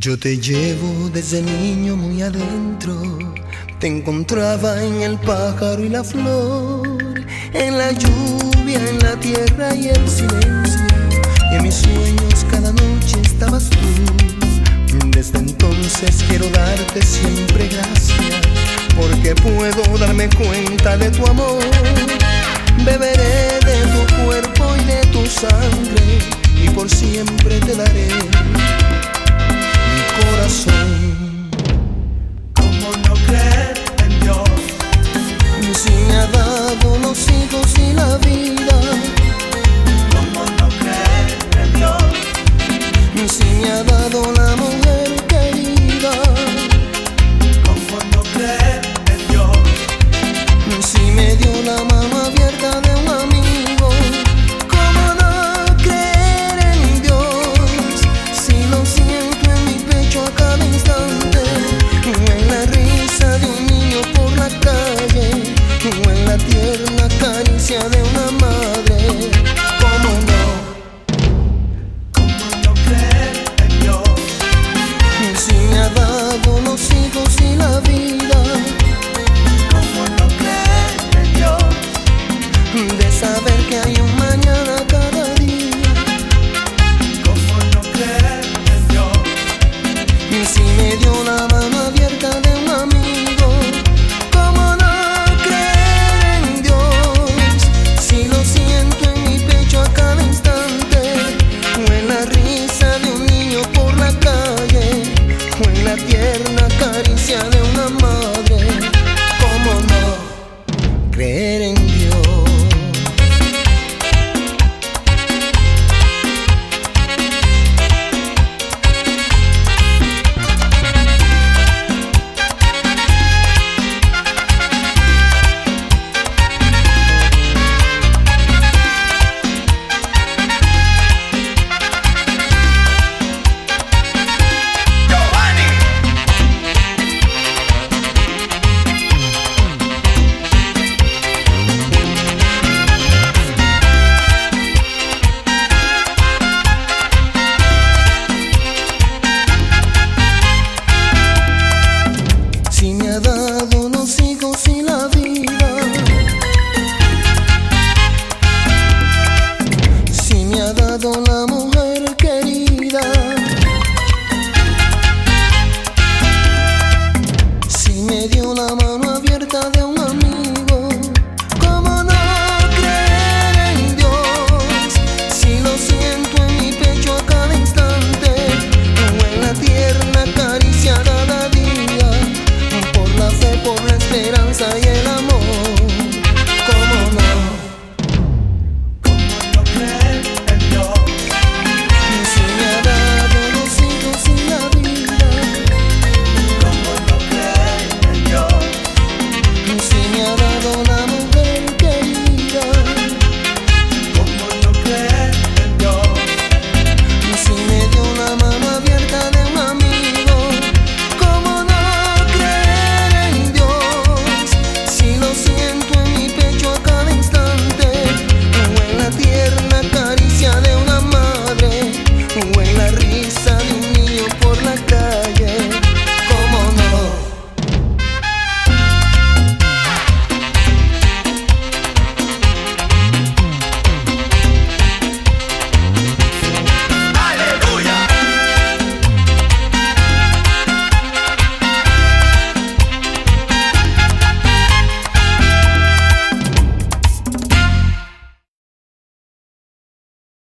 Yo te llevo desde niño muy adentro. Te encontraba en el pájaro y la flor, en la lluvia, en la tierra y el silencio. Y en mis sueños cada noche estabas tú. Desde entonces quiero darte siempre gracias, porque puedo darme cuenta de tu amor. Beberé de tu cuerpo y de tu sangre, y por siempre te daré mi corazón. ¿Cómo no creer en Dios? Si me ha dado los hijos y la vida. ¿Cómo no creer en Dios? Si me ha dado la mujer querida. ¿Cómo no creer en Dios? Si me dio la mano abierta de un amigo. ¿Cómo no creer en Dios? Si lo siento en mi pecho a cada instante, o en la risa de un niño por la calle, o en la tierna caricia de una madre. ¿Cómo no? ¿Cómo no creer en Dios? Si me ha dado los hijos y la vida. ¿Cómo no creer en Dios? De saber que hay un mañana cada día. ¿Cómo no creer en Dios? Y si me dio la mano abierta de un amigo. ¿Cómo no creer en Dios? Si lo siento en mi pecho a cada instante, o en la risa de un niño por la calle, o en la tierra